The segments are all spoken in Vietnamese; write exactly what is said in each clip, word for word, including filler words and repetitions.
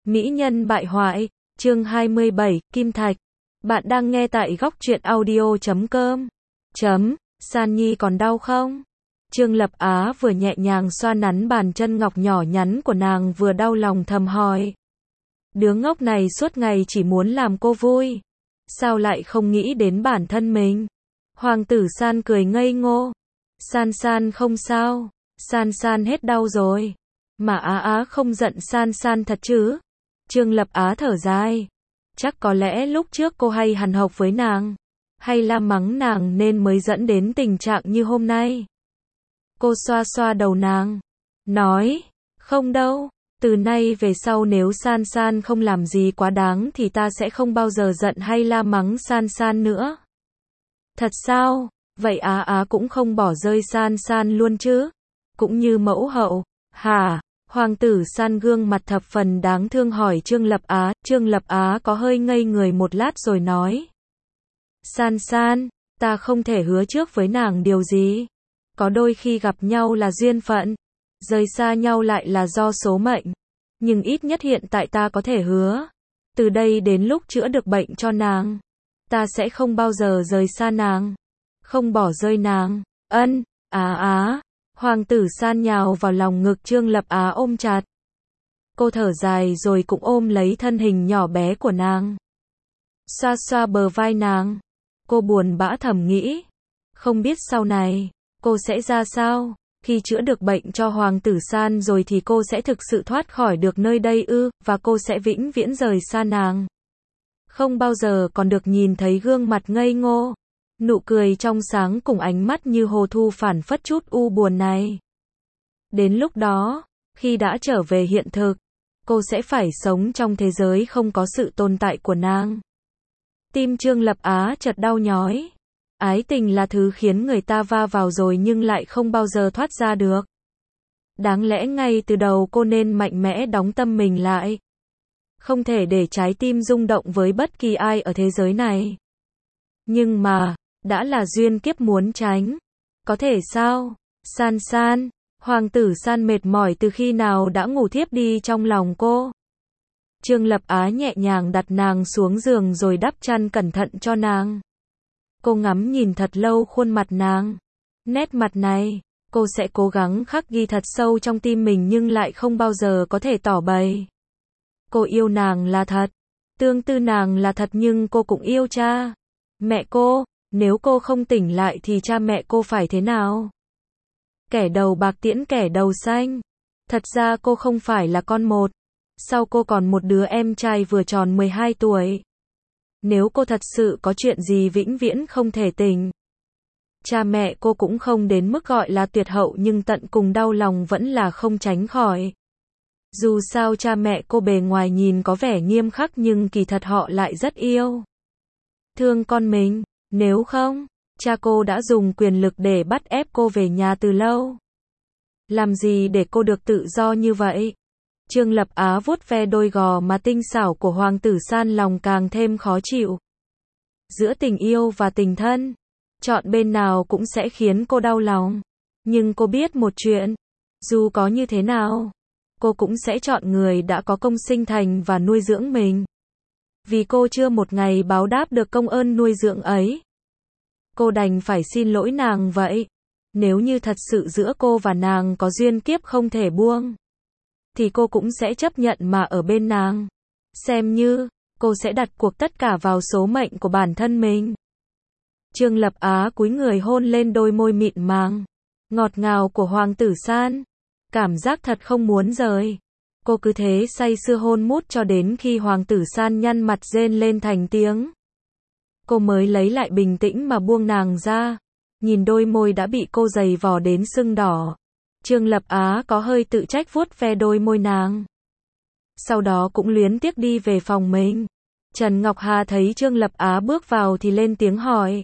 Mỹ nhân bại hoại, chương hai mươi bảy, Kim Thạch. Bạn đang nghe tại góc truyện audio chấm com. Chấm, San Nhi còn đau không? Trương Lập Á vừa nhẹ nhàng xoa nắn bàn chân ngọc nhỏ nhắn của nàng vừa đau lòng thầm hỏi. Đứa ngốc này suốt ngày chỉ muốn làm cô vui. Sao lại không nghĩ đến bản thân mình? Hoàng tử San cười ngây ngô. San San không sao, San San hết đau rồi. Mà Á Á không giận San San thật chứ? Trương Lập Á thở dài. Chắc có lẽ lúc trước cô hay hằn học với nàng, hay la mắng nàng nên mới dẫn đến tình trạng như hôm nay. Cô xoa xoa đầu nàng, nói, không đâu, từ nay về sau nếu San San không làm gì quá đáng thì ta sẽ không bao giờ giận hay la mắng San San nữa. Thật sao? Vậy Á Á cũng không bỏ rơi San San luôn chứ? Cũng như mẫu hậu, hả? Hoàng tử San gương mặt thập phần đáng thương hỏi Trương Lập Á. Trương Lập Á có hơi ngây người một lát rồi nói. San San, ta không thể hứa trước với nàng điều gì. Có đôi khi gặp nhau là duyên phận, rời xa nhau lại là do số mệnh. Nhưng ít nhất hiện tại ta có thể hứa, từ đây đến lúc chữa được bệnh cho nàng, ta sẽ không bao giờ rời xa nàng, không bỏ rơi nàng. Ân, Á Á. Hoàng tử San nhào vào lòng ngực Trương Lập Á ôm chặt. Cô thở dài rồi cũng ôm lấy thân hình nhỏ bé của nàng, xoa xoa bờ vai nàng. Cô buồn bã thầm nghĩ, không biết sau này cô sẽ ra sao. Khi chữa được bệnh cho Hoàng tử San rồi thì cô sẽ thực sự thoát khỏi được nơi đây ư, và cô sẽ vĩnh viễn rời xa nàng, không bao giờ còn được nhìn thấy gương mặt ngây ngô, nụ cười trong sáng cùng ánh mắt như hồ thu phảng phất chút u buồn này. Đến lúc đó, khi đã trở về hiện thực, cô sẽ phải sống trong thế giới không có sự tồn tại của nàng. Tim Trương Lập Á chợt đau nhói. Ái tình là thứ khiến người ta va vào rồi nhưng lại không bao giờ thoát ra được. Đáng lẽ ngay từ đầu cô nên mạnh mẽ đóng tâm mình lại, không thể để trái tim rung động với bất kỳ ai ở thế giới này. Nhưng mà, đã là duyên kiếp muốn tránh. Có thể sao? San San, Hoàng tử San mệt mỏi từ khi nào đã ngủ thiếp đi trong lòng cô. Trương Lập Á nhẹ nhàng đặt nàng xuống giường rồi đắp chăn cẩn thận cho nàng. Cô ngắm nhìn thật lâu khuôn mặt nàng. Nét mặt này, cô sẽ cố gắng khắc ghi thật sâu trong tim mình nhưng lại không bao giờ có thể tỏ bày. Cô yêu nàng là thật, tương tư nàng là thật nhưng cô cũng yêu cha, mẹ cô. Nếu cô không tỉnh lại thì cha mẹ cô phải thế nào? Kẻ đầu bạc tiễn kẻ đầu xanh. Thật ra cô không phải là con một. Sau cô còn một đứa em trai vừa tròn mười hai tuổi. Nếu cô thật sự có chuyện gì vĩnh viễn không thể tỉnh, cha mẹ cô cũng không đến mức gọi là tuyệt hậu nhưng tận cùng đau lòng vẫn là không tránh khỏi. Dù sao cha mẹ cô bề ngoài nhìn có vẻ nghiêm khắc nhưng kỳ thật họ lại rất yêu thương con mình. Nếu không, cha cô đã dùng quyền lực để bắt ép cô về nhà từ lâu. Làm gì để cô được tự do như vậy? Trương Lập Á vuốt ve đôi gò má tinh xảo của Hoàng tử San lòng càng thêm khó chịu. Giữa tình yêu và tình thân, chọn bên nào cũng sẽ khiến cô đau lòng. Nhưng cô biết một chuyện, dù có như thế nào, cô cũng sẽ chọn người đã có công sinh thành và nuôi dưỡng mình. Vì cô chưa một ngày báo đáp được công ơn nuôi dưỡng ấy, cô đành phải xin lỗi nàng vậy. Nếu như thật sự giữa cô và nàng có duyên kiếp không thể buông, thì cô cũng sẽ chấp nhận mà ở bên nàng. Xem như, cô sẽ đặt cuộc tất cả vào số mệnh của bản thân mình. Trương Lập Á cúi người hôn lên đôi môi mịn màng, ngọt ngào của Hoàng tử San. Cảm giác thật không muốn rời. Cô cứ thế say sưa hôn mút cho đến khi Hoàng tử San nhăn mặt rên lên thành tiếng. Cô mới lấy lại bình tĩnh mà buông nàng ra. Nhìn đôi môi đã bị cô giày vò đến sưng đỏ, Trương Lập Á có hơi tự trách vuốt ve đôi môi nàng. Sau đó cũng luyến tiếc đi về phòng mình. Trần Ngọc Hà thấy Trương Lập Á bước vào thì lên tiếng hỏi.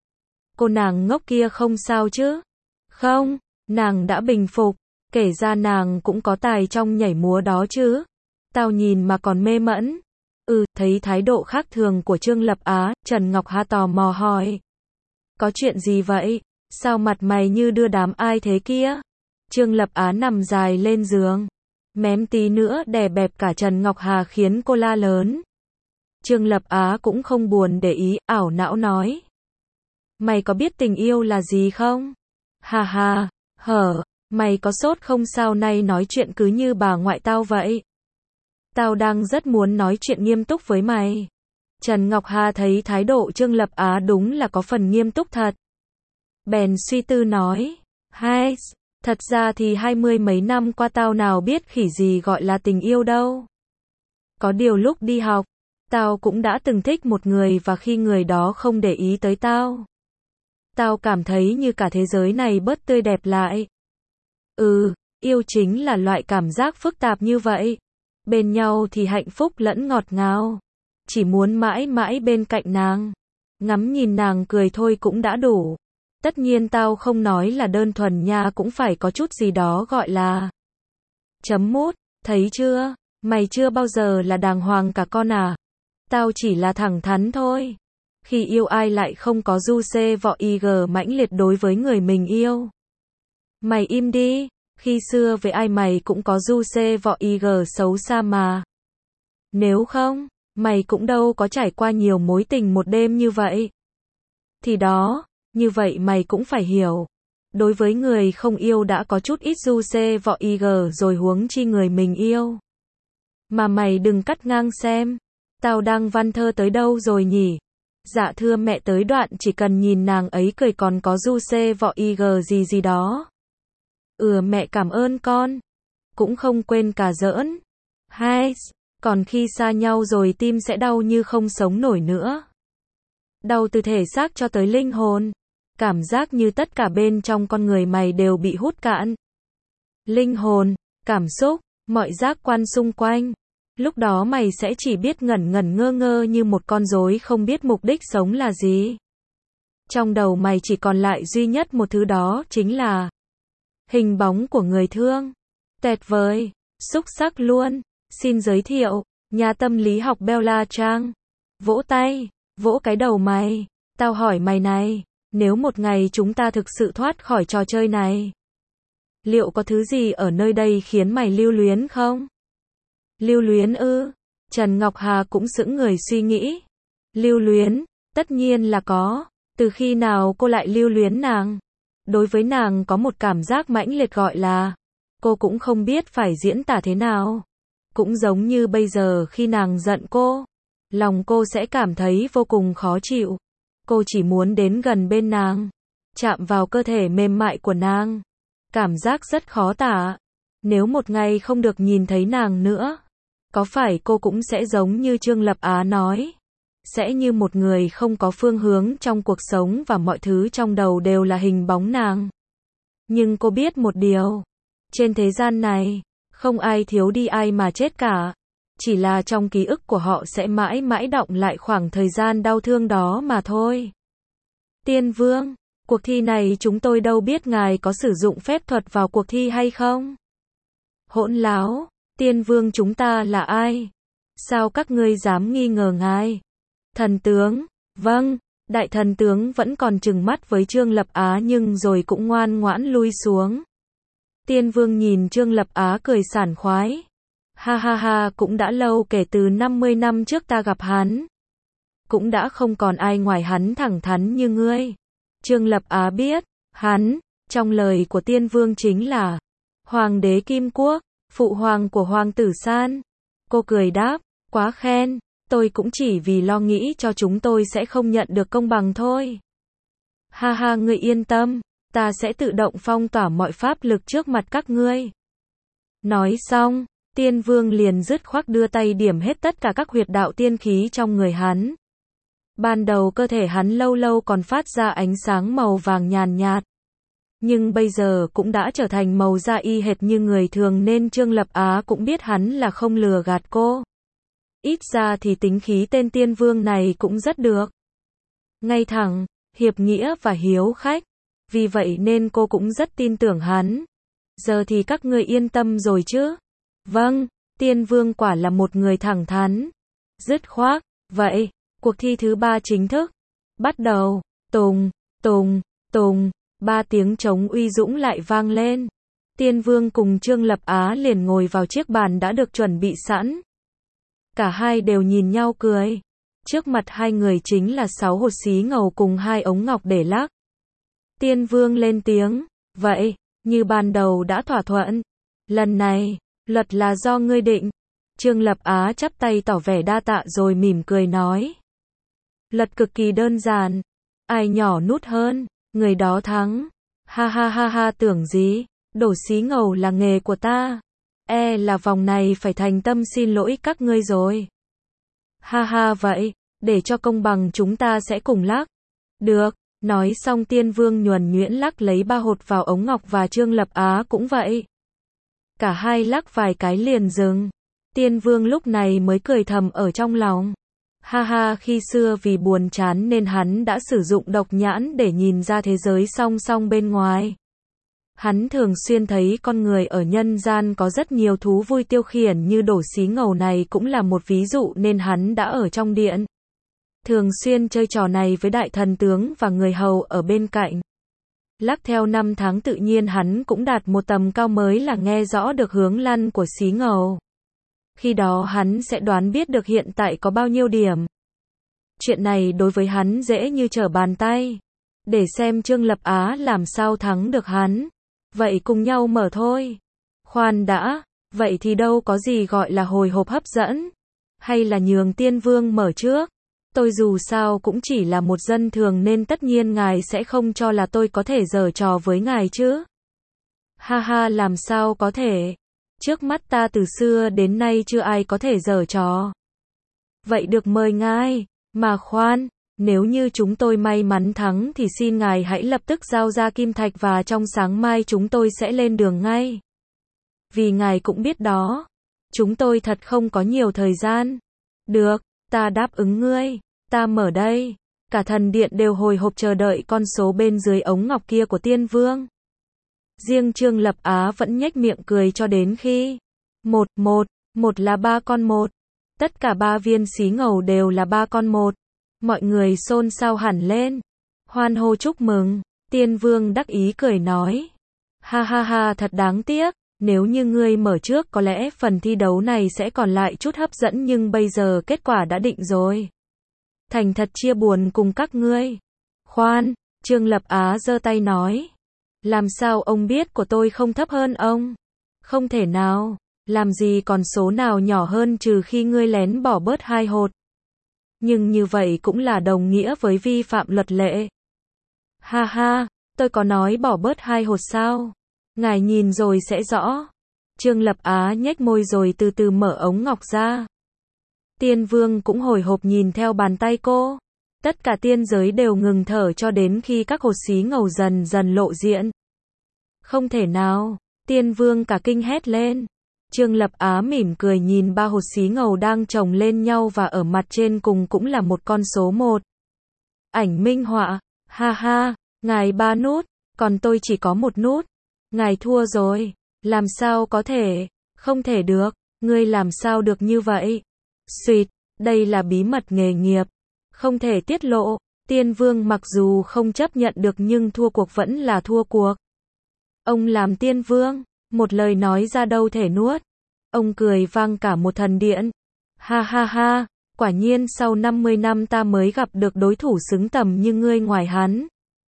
Cô nàng ngốc kia không sao chứ? Không, nàng đã bình phục. Kể ra nàng cũng có tài trong nhảy múa đó chứ. Tao nhìn mà còn mê mẫn. Ừ, thấy thái độ khác thường của Trương Lập Á, Trần Ngọc Hà tò mò hỏi. Có chuyện gì vậy? Sao mặt mày như đưa đám ai thế kia? Trương Lập Á nằm dài lên giường, Mém tí nữa đè bẹp cả Trần Ngọc Hà khiến cô la lớn. Trương Lập Á cũng không buồn để ý, ảo não nói. Mày có biết tình yêu là gì không? Hà hà, hở, mày có sốt không sao nay nói chuyện cứ như bà ngoại tao vậy? Tao đang rất muốn nói chuyện nghiêm túc với mày. Trần Ngọc Hà thấy thái độ Trương Lập Á đúng là có phần nghiêm túc thật. Bèn suy tư nói. Hai, thật ra thì hai mươi mấy năm qua tao nào biết khỉ gì gọi là tình yêu đâu. Có điều lúc đi học, tao cũng đã từng thích một người và khi người đó không để ý tới tao, tao cảm thấy như cả thế giới này bớt tươi đẹp lại. Ừ, yêu chính là loại cảm giác phức tạp như vậy. Bên nhau thì hạnh phúc lẫn ngọt ngào. Chỉ muốn mãi mãi bên cạnh nàng. Ngắm nhìn nàng cười thôi cũng đã đủ. Tất nhiên tao không nói là đơn thuần nha, cũng phải có chút gì đó gọi là chấm mút, thấy chưa? Mày chưa bao giờ là đàng hoàng cả con à? Tao chỉ là thẳng thắn thôi. Khi yêu ai lại không có du xê vọ ig mãnh liệt đối với người mình yêu. Mày im đi, khi xưa với ai mày cũng có du xê vọ ig xấu xa mà. Nếu không, mày cũng đâu có trải qua nhiều mối tình một đêm như vậy. Thì đó, như vậy mày cũng phải hiểu. Đối với người không yêu đã có chút ít du xê vọ ig rồi huống chi người mình yêu. Mà mày đừng cắt ngang xem. Tao đang văn thơ tới đâu rồi nhỉ? Dạ thưa mẹ, tới đoạn chỉ cần nhìn nàng ấy cười còn có du xê vọ ig gì gì đó. Ừ mẹ cảm ơn con. Cũng không quên cả giỡn. Hai, còn khi xa nhau rồi tim sẽ đau như không sống nổi nữa. Đau từ thể xác cho tới linh hồn. Cảm giác như tất cả bên trong con người mày đều bị hút cạn. Linh hồn, cảm xúc, mọi giác quan xung quanh. Lúc đó mày sẽ chỉ biết ngẩn ngẩn ngơ ngơ như một con rối không biết mục đích sống là gì. Trong đầu mày chỉ còn lại duy nhất một thứ, đó chính là hình bóng của người thương. Tuyệt vời, xúc sắc luôn. Xin giới thiệu, nhà tâm lý học Bella Trang. Vỗ tay, vỗ cái đầu mày. Tao hỏi mày này, nếu một ngày chúng ta thực sự thoát khỏi trò chơi này, liệu có thứ gì ở nơi đây khiến mày lưu luyến không? Lưu luyến ư? Trần Ngọc Hà cũng sững người suy nghĩ. Lưu luyến, tất nhiên là có. Từ khi nào cô lại lưu luyến nàng? Đối với nàng có một cảm giác mãnh liệt gọi là, cô cũng không biết phải diễn tả thế nào. Cũng giống như bây giờ khi nàng giận cô, lòng cô sẽ cảm thấy vô cùng khó chịu. Cô chỉ muốn đến gần bên nàng, chạm vào cơ thể mềm mại của nàng. Cảm giác rất khó tả. Nếu một ngày không được nhìn thấy nàng nữa, có phải cô cũng sẽ giống như Trương Lập Á nói, sẽ như một người không có phương hướng trong cuộc sống và mọi thứ trong đầu đều là hình bóng nàng. Nhưng cô biết một điều, trên thế gian này, không ai thiếu đi ai mà chết cả. Chỉ là trong ký ức của họ sẽ mãi mãi đọng lại khoảng thời gian đau thương đó mà thôi. Tiên Vương, cuộc thi này chúng tôi đâu biết ngài có sử dụng phép thuật vào cuộc thi hay không? Hỗn láo, Tiên Vương chúng ta là ai? Sao các ngươi dám nghi ngờ ngài? Thần tướng, vâng, đại thần tướng vẫn còn trừng mắt với Trương Lập Á nhưng rồi cũng ngoan ngoãn lui xuống. Tiên Vương nhìn Trương Lập Á cười sảng khoái. Ha ha ha, cũng đã lâu kể từ năm mươi năm trước ta gặp hắn. Cũng đã không còn ai ngoài hắn thẳng thắn như ngươi. Trương Lập Á biết, hắn, trong lời của Tiên Vương chính là Hoàng đế Kim Quốc, phụ hoàng của Hoàng tử San. Cô cười đáp, quá khen, tôi cũng chỉ vì lo nghĩ cho chúng tôi sẽ không nhận được công bằng thôi. Ha ha, ngươi yên tâm, ta sẽ tự động phong tỏa mọi pháp lực trước mặt các ngươi. Nói xong, Tiên Vương liền dứt khoát đưa tay điểm hết tất cả các huyệt đạo tiên khí trong người hắn. Ban đầu cơ thể hắn lâu lâu còn phát ra ánh sáng màu vàng nhàn nhạt, nhưng bây giờ cũng đã trở thành màu da y hệt như người thường nên Trương Lập Á cũng biết hắn là không lừa gạt cô. Ít ra thì tính khí tên Tiên Vương này cũng rất được. Ngay thẳng, hiệp nghĩa và hiếu khách. Vì vậy nên cô cũng rất tin tưởng hắn. Giờ thì các ngươi yên tâm rồi chứ? Vâng, Tiên Vương quả là một người thẳng thắn. Dứt khoát, vậy, cuộc thi thứ ba chính thức bắt đầu. Tùng, tùng, tùng, ba tiếng trống uy dũng lại vang lên. Tiên Vương cùng Trương Lập Á liền ngồi vào chiếc bàn đã được chuẩn bị sẵn. Cả hai đều nhìn nhau cười. Trước mặt hai người chính là sáu hột xí ngầu cùng hai ống ngọc để lắc. Tiên Vương lên tiếng, vậy, như ban đầu đã thỏa thuận. Lần này, luật là do ngươi định. Trương Lập Á chắp tay tỏ vẻ đa tạ rồi mỉm cười nói. Luật cực kỳ đơn giản. Ai nhỏ nút hơn, người đó thắng. Ha ha ha ha, tưởng gì, đổ xí ngầu là nghề của ta. E là vòng này phải thành tâm xin lỗi các ngươi rồi. Ha ha, vậy, để cho công bằng chúng ta sẽ cùng lắc. Được, nói xong Tiên Vương nhuần nhuyễn lắc lấy ba hột vào ống ngọc và Trương Lập Á cũng vậy. Cả hai lắc vài cái liền dừng. Tiên Vương lúc này mới cười thầm ở trong lòng. Ha ha, khi xưa vì buồn chán nên hắn đã sử dụng độc nhãn để nhìn ra thế giới song song bên ngoài. Hắn thường xuyên thấy con người ở nhân gian có rất nhiều thú vui tiêu khiển, như đổ xí ngầu này cũng là một ví dụ, nên hắn đã ở trong điện. Thường xuyên chơi trò này với đại thần tướng và người hầu ở bên cạnh. Lắc theo năm tháng tự nhiên hắn cũng đạt một tầm cao mới là nghe rõ được hướng lăn của xí ngầu. Khi đó hắn sẽ đoán biết được hiện tại có bao nhiêu điểm. Chuyện này đối với hắn dễ như trở bàn tay. Để xem Trương Lập Á làm sao thắng được hắn. Vậy cùng nhau mở thôi. Khoan đã, vậy thì đâu có gì gọi là hồi hộp hấp dẫn. Hay là nhường Tiên Vương mở trước. Tôi dù sao cũng chỉ là một dân thường nên tất nhiên ngài sẽ không cho là tôi có thể giở trò với ngài chứ. Ha ha, làm sao có thể. Trước mắt ta từ xưa đến nay chưa ai có thể giở trò. Vậy được mời ngài, mà khoan, nếu như chúng tôi may mắn thắng thì xin ngài hãy lập tức giao ra kim thạch và trong sáng mai chúng tôi sẽ lên đường ngay. Vì ngài cũng biết đó, chúng tôi thật không có nhiều thời gian. Được, ta đáp ứng ngươi, ta mở đây. Cả thần điện đều hồi hộp chờ đợi con số bên dưới ống ngọc kia của Tiên Vương. Riêng Trương Lập Á vẫn nhếch miệng cười cho đến khi một, một, một là ba con một. Tất cả ba viên xí ngầu đều là ba con một. Mọi người xôn xao hẳn lên. Hoan hô chúc mừng. Tiên Vương đắc ý cười nói. Ha ha ha, thật đáng tiếc. Nếu như ngươi mở trước có lẽ phần thi đấu này sẽ còn lại chút hấp dẫn, nhưng bây giờ kết quả đã định rồi. Thành thật chia buồn cùng các ngươi. Khoan, Trương Lập Á giơ tay nói. Làm sao ông biết của tôi không thấp hơn ông? Không thể nào, làm gì còn số nào nhỏ hơn trừ khi ngươi lén bỏ bớt hai hột. Nhưng như vậy cũng là đồng nghĩa với vi phạm luật lệ. Ha ha, tôi có nói bỏ bớt hai hột sao? Ngài nhìn rồi sẽ rõ. Trương Lập Á nhếch môi rồi từ từ mở ống ngọc ra. Tiên Vương cũng hồi hộp nhìn theo bàn tay cô. Tất cả tiên giới đều ngừng thở cho đến khi các hột xí ngầu dần dần lộ diện. Không thể nào, Tiên Vương cả kinh hét lên. Trương Lập Á mỉm cười nhìn ba hột xí ngầu đang chồng lên nhau và ở mặt trên cùng cũng là một con số một. Ảnh minh họa, ha ha, ngài ba nút, còn tôi chỉ có một nút. Ngài thua rồi, làm sao có thể, không thể được, ngươi làm sao được như vậy? Xuyệt, đây là bí mật nghề nghiệp, không thể tiết lộ. Tiên Vương mặc dù không chấp nhận được nhưng thua cuộc vẫn là thua cuộc. Ông làm Tiên Vương, một lời nói ra đâu thể nuốt. Ông cười vang cả một thần điện. Ha ha ha, quả nhiên sau năm mươi năm ta mới gặp được đối thủ xứng tầm như ngươi ngoài hắn.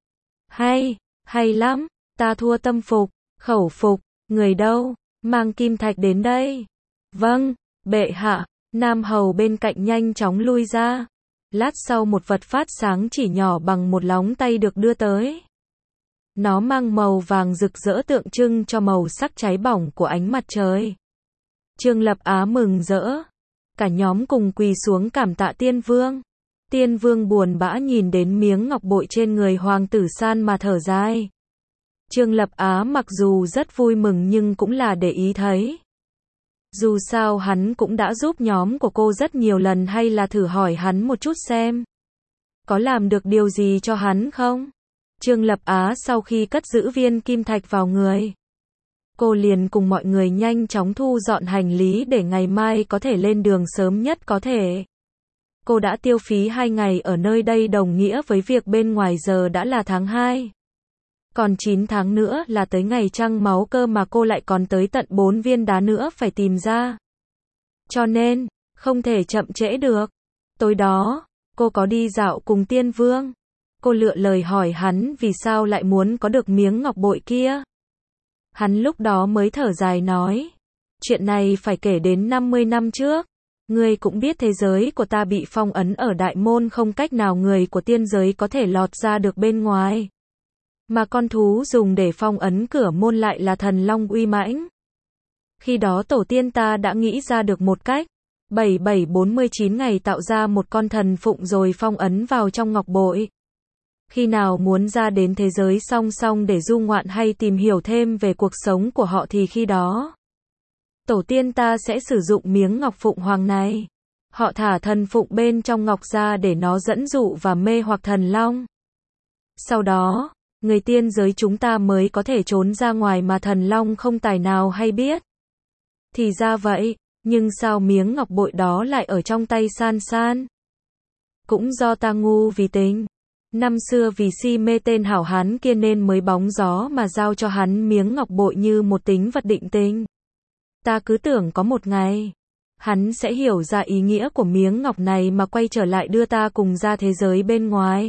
Hay, hay lắm, ta thua tâm phục, khẩu phục, người đâu, mang kim thạch đến đây. Vâng, bệ hạ. Nam hầu bên cạnh nhanh chóng lui ra. Lát sau một vật phát sáng chỉ nhỏ bằng một lóng tay được đưa tới. Nó mang màu vàng rực rỡ tượng trưng cho màu sắc cháy bỏng của ánh mặt trời. Trương Lập Á mừng rỡ. Cả nhóm cùng quỳ xuống cảm tạ Tiên Vương. Tiên Vương buồn bã nhìn đến miếng ngọc bội trên người hoàng tử San mà thở dài. Trương Lập Á mặc dù rất vui mừng nhưng cũng là để ý thấy. Dù sao hắn cũng đã giúp nhóm của cô rất nhiều lần, hay là thử hỏi hắn một chút xem. Có làm được điều gì cho hắn không? Trương Lập Á sau khi cất giữ viên kim thạch vào người. Cô liền cùng mọi người nhanh chóng thu dọn hành lý để ngày mai có thể lên đường sớm nhất có thể. Cô đã tiêu phí hai ngày ở nơi đây đồng nghĩa với việc bên ngoài giờ đã là tháng hai. Còn chín tháng nữa là tới ngày trăng máu cơ mà cô lại còn tới tận bốn viên đá nữa phải tìm ra. Cho nên, không thể chậm trễ được. Tối đó, cô có đi dạo cùng tiên vương. Cô lựa lời hỏi hắn vì sao lại muốn có được miếng ngọc bội kia. Hắn lúc đó mới thở dài nói. Chuyện này phải kể đến năm mươi năm trước. Ngươi cũng biết thế giới của ta bị phong ấn ở đại môn, không cách nào người của tiên giới có thể lọt ra được bên ngoài. Mà con thú dùng để phong ấn cửa môn lại là thần long uy mãnh. Khi đó tổ tiên ta đã nghĩ ra được một cách. bảy bảy bốn mươi chín ngày tạo ra một con thần phụng rồi phong ấn vào trong ngọc bội. Khi nào muốn ra đến thế giới song song để du ngoạn hay tìm hiểu thêm về cuộc sống của họ thì khi đó, tổ tiên ta sẽ sử dụng miếng ngọc phụng hoàng này. Họ thả thần phụng bên trong ngọc ra để nó dẫn dụ và mê hoặc thần long. Sau đó, người tiên giới chúng ta mới có thể trốn ra ngoài mà thần long không tài nào hay biết. Thì ra vậy, nhưng sao miếng ngọc bội đó lại ở trong tay San San? Cũng do ta ngu vì tình. Năm xưa vì si mê tên hảo hán kia nên mới bóng gió mà giao cho hắn miếng ngọc bội như một tính vật định tình. Ta cứ tưởng có một ngày, hắn sẽ hiểu ra ý nghĩa của miếng ngọc này mà quay trở lại đưa ta cùng ra thế giới bên ngoài.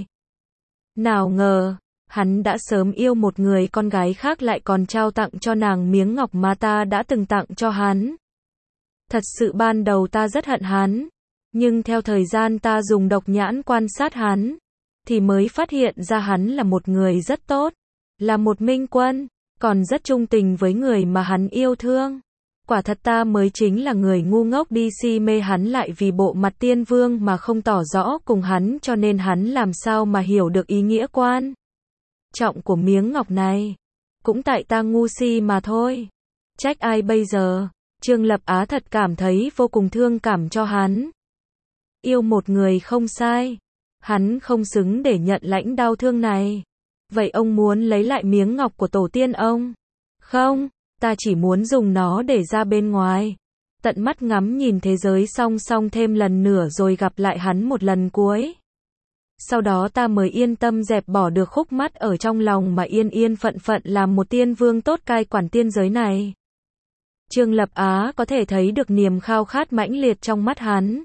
Nào ngờ, hắn đã sớm yêu một người con gái khác lại còn trao tặng cho nàng miếng ngọc mà ta đã từng tặng cho hắn. Thật sự ban đầu ta rất hận hắn, nhưng theo thời gian ta dùng độc nhãn quan sát hắn, thì mới phát hiện ra hắn là một người rất tốt, là một minh quân, còn rất trung tình với người mà hắn yêu thương. Quả thật ta mới chính là người ngu ngốc đi si mê hắn lại vì bộ mặt tiên vương mà không tỏ rõ cùng hắn, cho nên hắn làm sao mà hiểu được ý nghĩa quan trọng của miếng ngọc này. Cũng tại ta ngu si mà thôi. Trách ai bây giờ? Trương Lập Á thật cảm thấy vô cùng thương cảm cho hắn. Yêu một người không sai. Hắn không xứng để nhận lãnh đau thương này. Vậy ông muốn lấy lại miếng ngọc của tổ tiên ông? Không, ta chỉ muốn dùng nó để ra bên ngoài. Tận mắt ngắm nhìn thế giới song song thêm lần nữa rồi gặp lại hắn một lần cuối. Sau đó ta mới yên tâm dẹp bỏ được khúc mắc ở trong lòng mà yên yên phận phận làm một tiên vương tốt cai quản tiên giới này. Trương Lập Á có thể thấy được niềm khao khát mãnh liệt trong mắt hắn.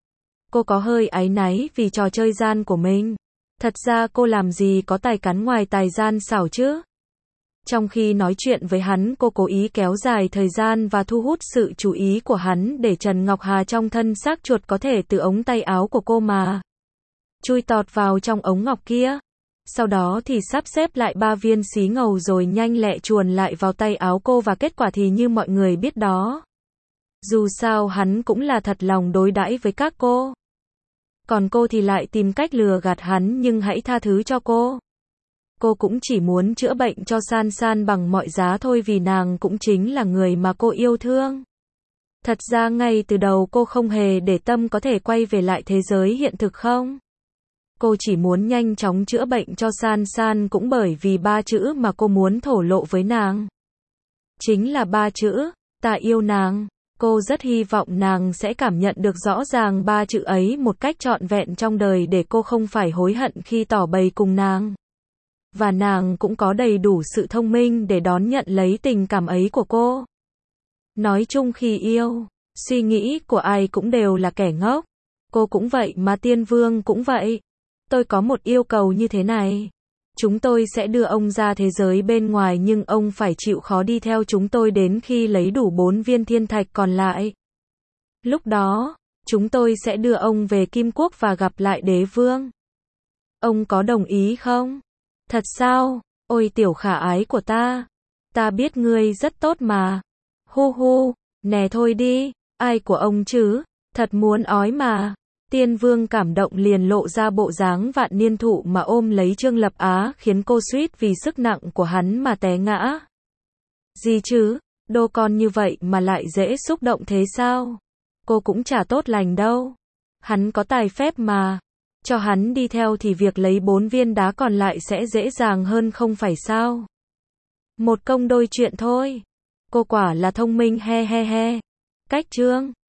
Cô có hơi áy náy vì trò chơi gian của mình. Thật ra cô làm gì có tài cán ngoài tài gian xảo chứ. Trong khi nói chuyện với hắn cô cố ý kéo dài thời gian và thu hút sự chú ý của hắn để Trần Ngọc Hà trong thân xác chuột có thể từ ống tay áo của cô mà chui tọt vào trong ống ngọc kia. Sau đó thì sắp xếp lại ba viên xí ngầu rồi nhanh lẹ chuồn lại vào tay áo cô và kết quả thì như mọi người biết đó. Dù sao hắn cũng là thật lòng đối đãi với các cô. Còn cô thì lại tìm cách lừa gạt hắn, nhưng hãy tha thứ cho cô. Cô cũng chỉ muốn chữa bệnh cho San San bằng mọi giá thôi vì nàng cũng chính là người mà cô yêu thương. Thật ra ngay từ đầu cô không hề để tâm có thể quay về lại thế giới hiện thực không. Cô chỉ muốn nhanh chóng chữa bệnh cho San San cũng bởi vì ba chữ mà cô muốn thổ lộ với nàng. Chính là ba chữ, ta yêu nàng. Cô rất hy vọng nàng sẽ cảm nhận được rõ ràng ba chữ ấy một cách trọn vẹn trong đời để cô không phải hối hận khi tỏ bày cùng nàng. Và nàng cũng có đầy đủ sự thông minh để đón nhận lấy tình cảm ấy của cô. Nói chung khi yêu, suy nghĩ của ai cũng đều là kẻ ngốc. Cô cũng vậy mà tiên vương cũng vậy. Tôi có một yêu cầu như thế này. Chúng tôi sẽ đưa ông ra thế giới bên ngoài nhưng ông phải chịu khó đi theo chúng tôi đến khi lấy đủ bốn viên thiên thạch còn lại. Lúc đó, chúng tôi sẽ đưa ông về Kim Quốc và gặp lại đế vương. Ông có đồng ý không? Thật sao? Ôi tiểu khả ái của ta. Ta biết ngươi rất tốt mà. Hu hu, nè thôi đi, ai của ông chứ? Thật muốn ói mà. Tiên vương cảm động liền lộ ra bộ dáng vạn niên thụ mà ôm lấy Trương Lập Á khiến cô suýt vì sức nặng của hắn mà té ngã. Gì chứ, đô con như vậy mà lại dễ xúc động thế sao? Cô cũng chả tốt lành đâu. Hắn có tài phép mà. Cho hắn đi theo thì việc lấy bốn viên đá còn lại sẽ dễ dàng hơn không phải sao? Một công đôi chuyện thôi. Cô quả là thông minh he he he. Cách Trương